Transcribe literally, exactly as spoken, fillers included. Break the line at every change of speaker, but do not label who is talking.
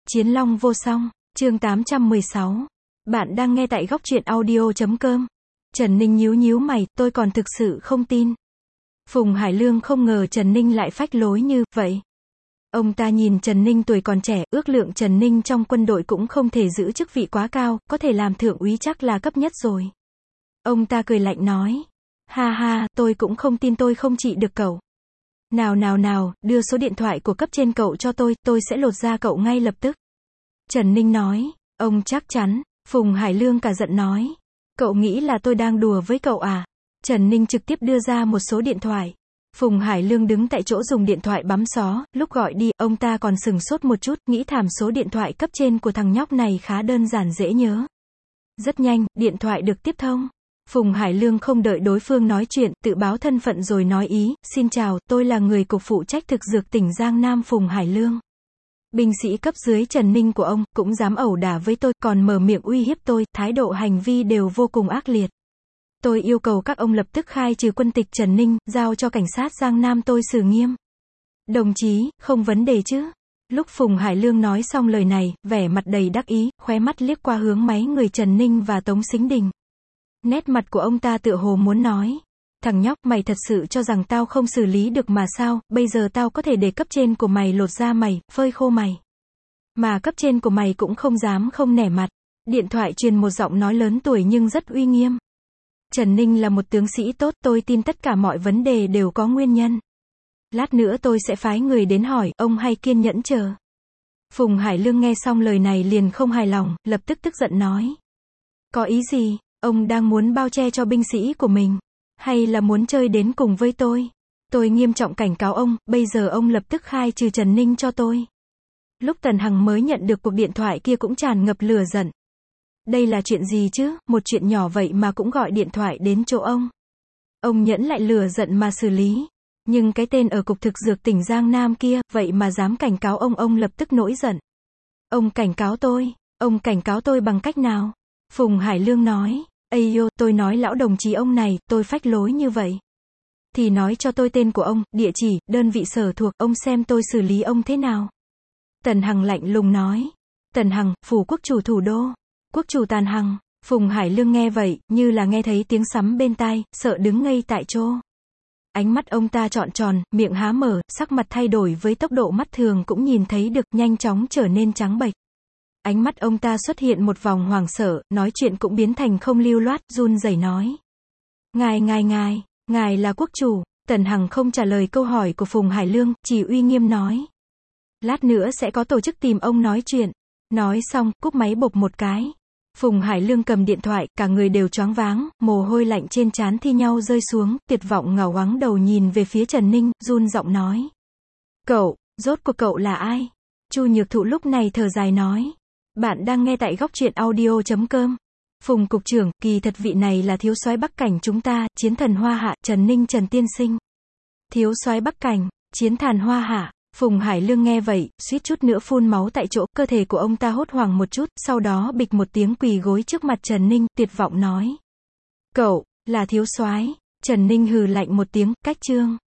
Chiến Long vô song, chương tám trăm mười sáu. Bạn đang nghe tại góc truyện audio chấm com. Trần Ninh nhíu nhíu mày, tôi còn thực sự không tin. Phùng Hải Lương không ngờ Trần Ninh lại phách lối như vậy. Ông ta nhìn Trần Ninh tuổi còn trẻ, ước lượng Trần Ninh trong quân đội cũng không thể giữ chức vị quá cao, có thể làm thượng úy chắc là cấp nhất rồi. Ông ta cười lạnh nói, ha ha, tôi cũng không tin tôi không trị được cậu. Nào nào nào, đưa số điện thoại của cấp trên cậu cho tôi, tôi sẽ lột da cậu ngay lập tức. Trần Ninh nói, ông chắc chắn. Phùng Hải Lương cả giận nói, cậu nghĩ là tôi đang đùa với cậu à? Trần Ninh trực tiếp đưa ra một số điện thoại. Phùng Hải Lương đứng tại chỗ dùng điện thoại bấm xó, lúc gọi đi, ông ta còn sừng sốt một chút, nghĩ thảm số điện thoại cấp trên của thằng nhóc này khá đơn giản dễ nhớ. Rất nhanh, điện thoại được tiếp thông. Phùng Hải Lương không đợi đối phương nói chuyện, tự báo thân phận rồi nói ý, xin chào, tôi là người cục phụ trách thực dược tỉnh Giang Nam Phùng Hải Lương. Binh sĩ cấp dưới Trần Ninh của ông, cũng dám ẩu đả với tôi, còn mở miệng uy hiếp tôi, thái độ hành vi đều vô cùng ác liệt. Tôi yêu cầu các ông lập tức khai trừ quân tịch Trần Ninh, giao cho cảnh sát Giang Nam tôi xử nghiêm. Đồng chí, không vấn đề chứ? Lúc Phùng Hải Lương nói xong lời này, vẻ mặt đầy đắc ý, khóe mắt liếc qua hướng máy người Trần Ninh và Tống Sính Đình. Nét mặt của ông ta tựa hồ muốn nói, thằng nhóc, mày thật sự cho rằng tao không xử lý được mà sao, bây giờ tao có thể để cấp trên của mày lột da mày, phơi khô mày. Mà cấp trên của mày cũng không dám không nể mặt. Điện thoại truyền một giọng nói lớn tuổi nhưng rất uy nghiêm. Trần Ninh là một tướng sĩ tốt, tôi tin tất cả mọi vấn đề đều có nguyên nhân. Lát nữa tôi sẽ phái người đến hỏi, ông hãy kiên nhẫn chờ. Phùng Hải Lương nghe xong lời này liền không hài lòng, lập tức tức giận nói. Có ý gì? Ông đang muốn bao che cho binh sĩ của mình, hay là muốn chơi đến cùng với tôi? Tôi nghiêm trọng cảnh cáo ông, bây giờ ông lập tức khai trừ Trần Ninh cho tôi. Lúc Tần Hằng mới nhận được cuộc điện thoại kia cũng tràn ngập lửa giận. Đây là chuyện gì chứ, một chuyện nhỏ vậy mà cũng gọi điện thoại đến chỗ ông. Ông nhẫn lại lửa giận mà xử lý. Nhưng cái tên ở cục thực dược tỉnh Giang Nam kia, vậy mà dám cảnh cáo ông, ông lập tức nổi giận. Ông cảnh cáo tôi, ông cảnh cáo tôi bằng cách nào? Phùng Hải Lương nói. Ây yo, tôi nói lão đồng chí ông này, tôi phách lối như vậy. Thì nói cho tôi tên của ông, địa chỉ, đơn vị sở thuộc, ông xem tôi xử lý ông thế nào. Tần Hằng lạnh lùng nói. Tần Hằng, phủ quốc chủ thủ đô. Quốc chủ Tần Hằng. Phùng Hải Lương nghe vậy, như là nghe thấy tiếng sấm bên tai, sợ đứng ngây tại chỗ. Ánh mắt ông ta trọn tròn, miệng há mở, sắc mặt thay đổi với tốc độ mắt thường cũng nhìn thấy được, nhanh chóng trở nên trắng bệch. Ánh mắt ông ta xuất hiện một vòng hoảng sợ, nói chuyện cũng biến thành không lưu loát, run rẩy nói. Ngài ngài ngài, ngài là quốc chủ. Tần Hằng không trả lời câu hỏi của Phùng Hải Lương, chỉ uy nghiêm nói. Lát nữa sẽ có tổ chức tìm ông nói chuyện. Nói xong, cúp máy bộp một cái. Phùng Hải Lương cầm điện thoại, cả người đều choáng váng, mồ hôi lạnh trên trán thi nhau rơi xuống, tuyệt vọng ngẩng ngoáng đầu nhìn về phía Trần Ninh, run giọng nói. Cậu, rốt cuộc cậu là ai? Chu Nhược Thụ lúc này thở dài nói. Bạn đang nghe tại góc truyện audio chấm com. Phùng cục trưởng, kỳ thật vị này là thiếu soái Bắc Cảnh chúng ta, chiến thần Hoa Hạ, Trần Ninh Trần tiên sinh. Thiếu soái Bắc Cảnh, chiến thần Hoa Hạ. Phùng Hải Lương nghe vậy, suýt chút nữa phun máu tại chỗ, cơ thể của ông ta hốt hoảng một chút, sau đó bịch một tiếng quỳ gối trước mặt Trần Ninh, tuyệt vọng nói. Cậu, là thiếu soái. Trần Ninh hừ lạnh một tiếng, cách chương.